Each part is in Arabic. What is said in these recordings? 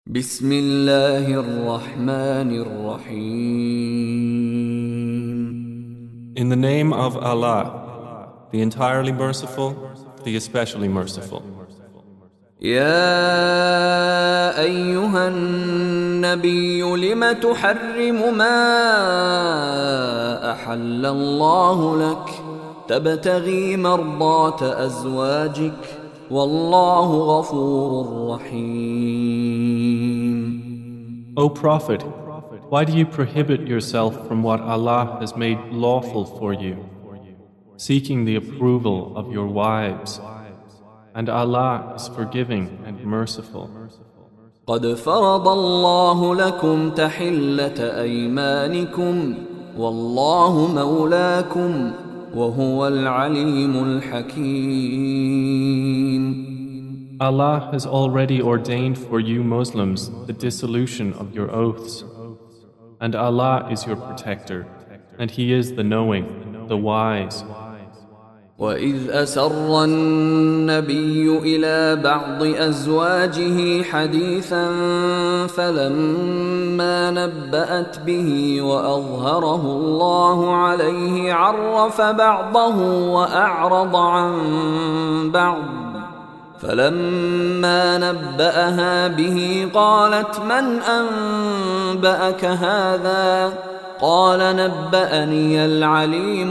بسم الله الرحمن الرحيم. In the name of Allah, the entirely merciful, the especially merciful. يا أيها النبي لم تحرم ما أحل الله لك تبتغي مرضات أزواجك والله غفور رحيم. O Prophet, why do you prohibit yourself from what Allah has made lawful for you, seeking the approval of your wives? And Allah is forgiving and merciful. قد فرض الله لكم تحلة أيمانكم والله مولاكم وهو العليم الحكيم. Allah has already ordained for you Muslims the dissolution of your oaths. And Allah is your protector, and He is the knowing, the wise. وَإِذْ أَسَرَّ النَّبِيُّ إِلَى بَعْضِ أَزْوَاجِهِ حَدِيثًا فَلَمَّا نَبَّأَتْ بِهِ وَأَظْهَرَهُ اللَّهُ عَلَيْهِ عَرَّفَ بَعْضَهُ وَأَعْرَضَ عَنْ بَعْضٍ فَلَمَّا نَبَّأَهَا بِهِ قَالَتْ مَنْ أَنبَأَكَ هَذَا قال نبأني العليم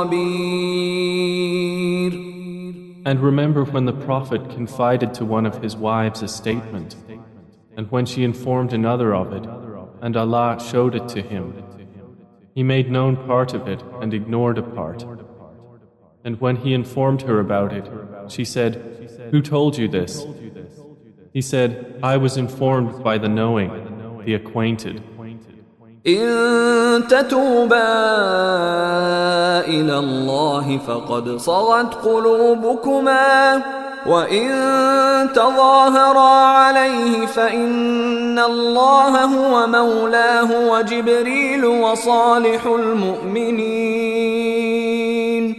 الخبير. And remember when the Prophet confided to one of his wives a statement, and when she informed another of it, and Allah showed it to him. He made known part of it and ignored a part. And when he informed her about it, she said, "Who told you this?" He said, "I was informed by the knowing, the acquainted." إن تتوبا إلى الله فقد صغت قلوبكما وإن تظاهرا عليه فإن الله هو مولاه وجبريل وصالح المؤمنين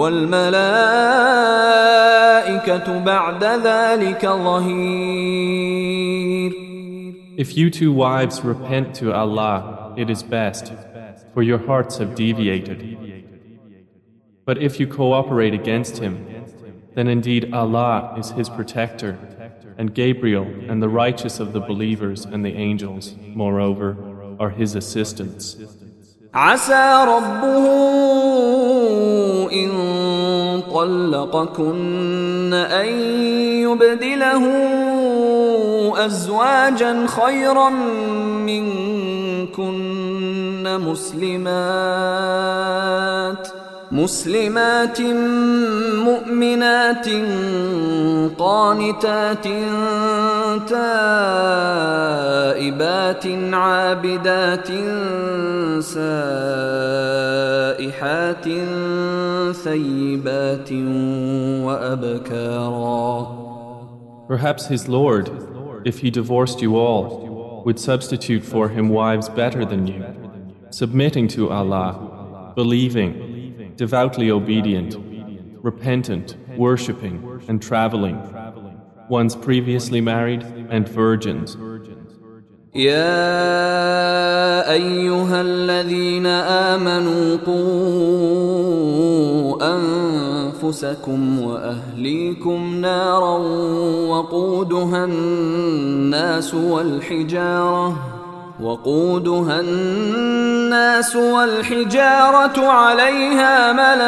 والملائكة بعد ذلك ظهير. If you two wives repent to Allah, it is best, for your hearts have deviated. But if you cooperate against him, then indeed Allah is his protector, and Gabriel and the righteous of the believers and the angels, moreover, are his assistants. عسى ربه إن طلقكن أن يبدله أزواجا خيرا منكن مسلمات مؤمنات قانتات تائبات عابدات سائحات ثيبات وأبكارا. Perhaps his Lord, if he divorced you all, would substitute for him wives better than you, submitting to Allah, believing, devoutly obedient, repentant, worshipping, and traveling, ones previously married and virgins. يا أيها الذين آمنوا قوا أنفسكم وأهليكم نارا وقودها الناس والحجارة عليها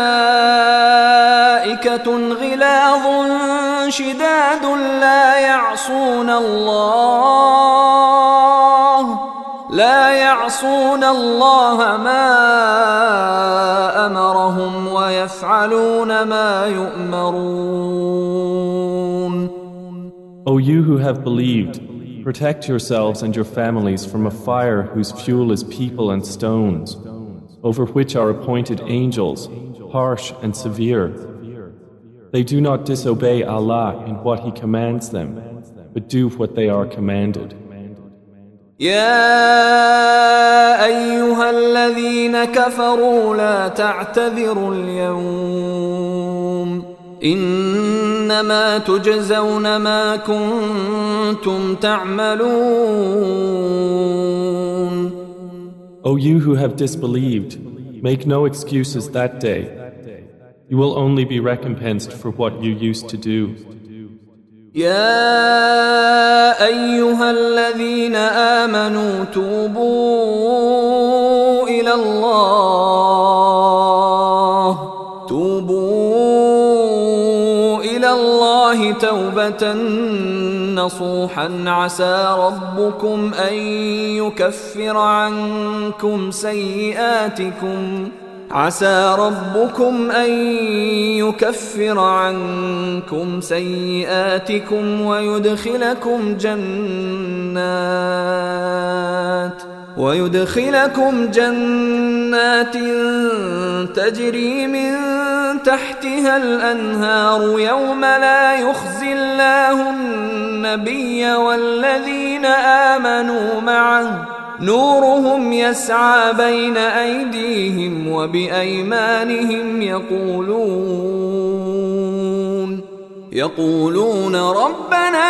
ملائكة غلاظ شداد لا يعصون الله ما أمرهم ويفعلون ما يؤمرون. O you who have believed, protect yourselves and your families from a fire whose fuel is people and stones, over which are appointed angels, harsh and severe. They do not disobey Allah in what He commands them, but do what they are commanded. يا أيها الذين كفروا لا تعتذروا اليوم إنما تجزون ما كنتم تعملون. O you who have disbelieved, make no excuses that day. You will only be recompensed for what you used to do. يا أيها الذين آمنوا توبوا إلى الله توبة نصوحا عسى ربكم أن يكفر عنكم سيئاتكم ويدخلكم جنات تجري من تحتها الأنهار يوم لا يخزي الله النبي والذين آمنوا معه نورهم يسعى بين أيديهم وبأيمانهم يقولون ربنا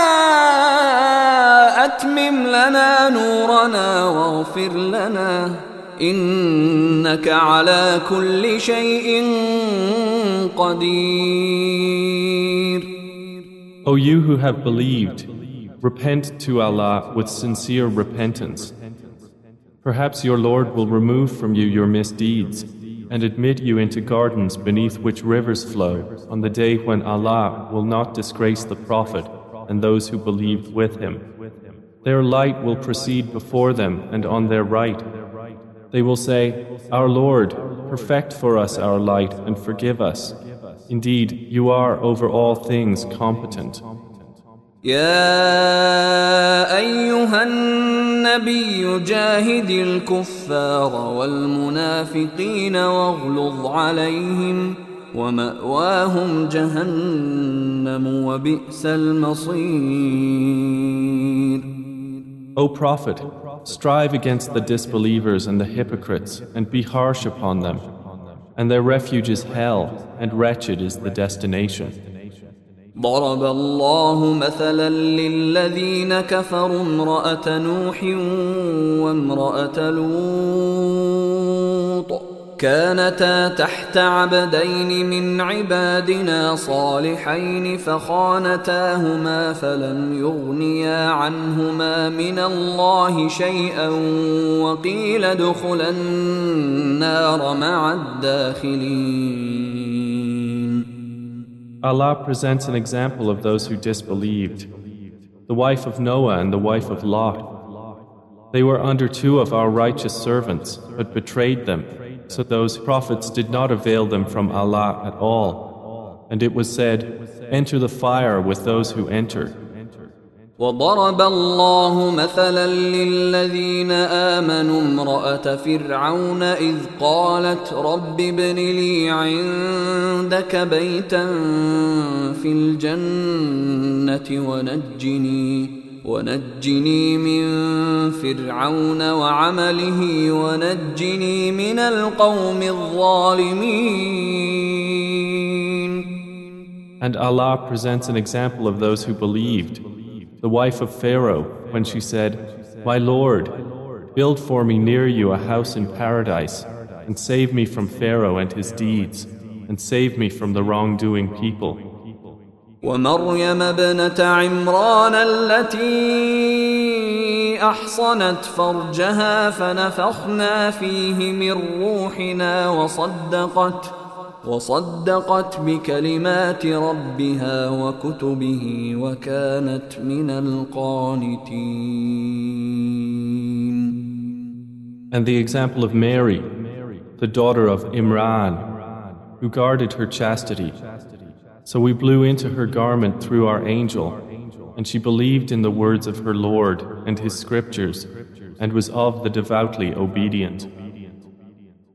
أتمم لنا نورنا واغفر لنا إنك على كل شيء قدير. O you who have believed, repent to Allah with sincere repentance. Perhaps your Lord will remove from you your misdeeds and admit you into gardens beneath which rivers flow on the day when Allah will not disgrace the Prophet and those who believed with him. Their light will proceed before them and on their right. They will say, Our Lord, perfect for us our light and forgive us. Indeed, you are over all things competent. يا أيها النبي جاهد الكفار والمنافقين واغلظ عليهم ومأواهم جهنم وبئس المصير. O Prophet, strive against the disbelievers and the hypocrites and be harsh upon them, and their refuge is hell, and wretched is the destination. ضرب الله مثلا للذين كفروا امرأة نوح وامرأة لوط كانتا تحت عبدين من عبادنا صالحين فخانتاهما فلم يغنيا عنهما من الله شيئا وقيل ادخلا النار مع الداخلين. Allah presents an example of those who disbelieved, the wife of Noah and the wife of Lot. They were under two of our righteous servants, but betrayed them, so those prophets did not avail them from Allah at all. And it was said, Enter the fire with those who enter. وضرب الله مثلا للذين آمنوا امرأة فرعون إذ قالت رب ابن لي عندك بيتا في الجنة ونجني من فرعون وعمله ونجني من القوم الظالمين. And Allah presents an example of those who believed. The wife of Pharaoh, when she said, My Lord, build for me near you a house in paradise, and save me from Pharaoh and his deeds, and save me from the wrongdoing people. ومريم ابنة عمران التي أحصنت فرجها فنفخنا فيه من روحنا وصدقت بكلمات ربها وكتبه وكانت من القانتين. And the example of Mary, the daughter of Imran, who guarded her chastity. So we blew into her garment through our angel, and she believed in the words of her Lord and his scriptures, and was of the devoutly obedient.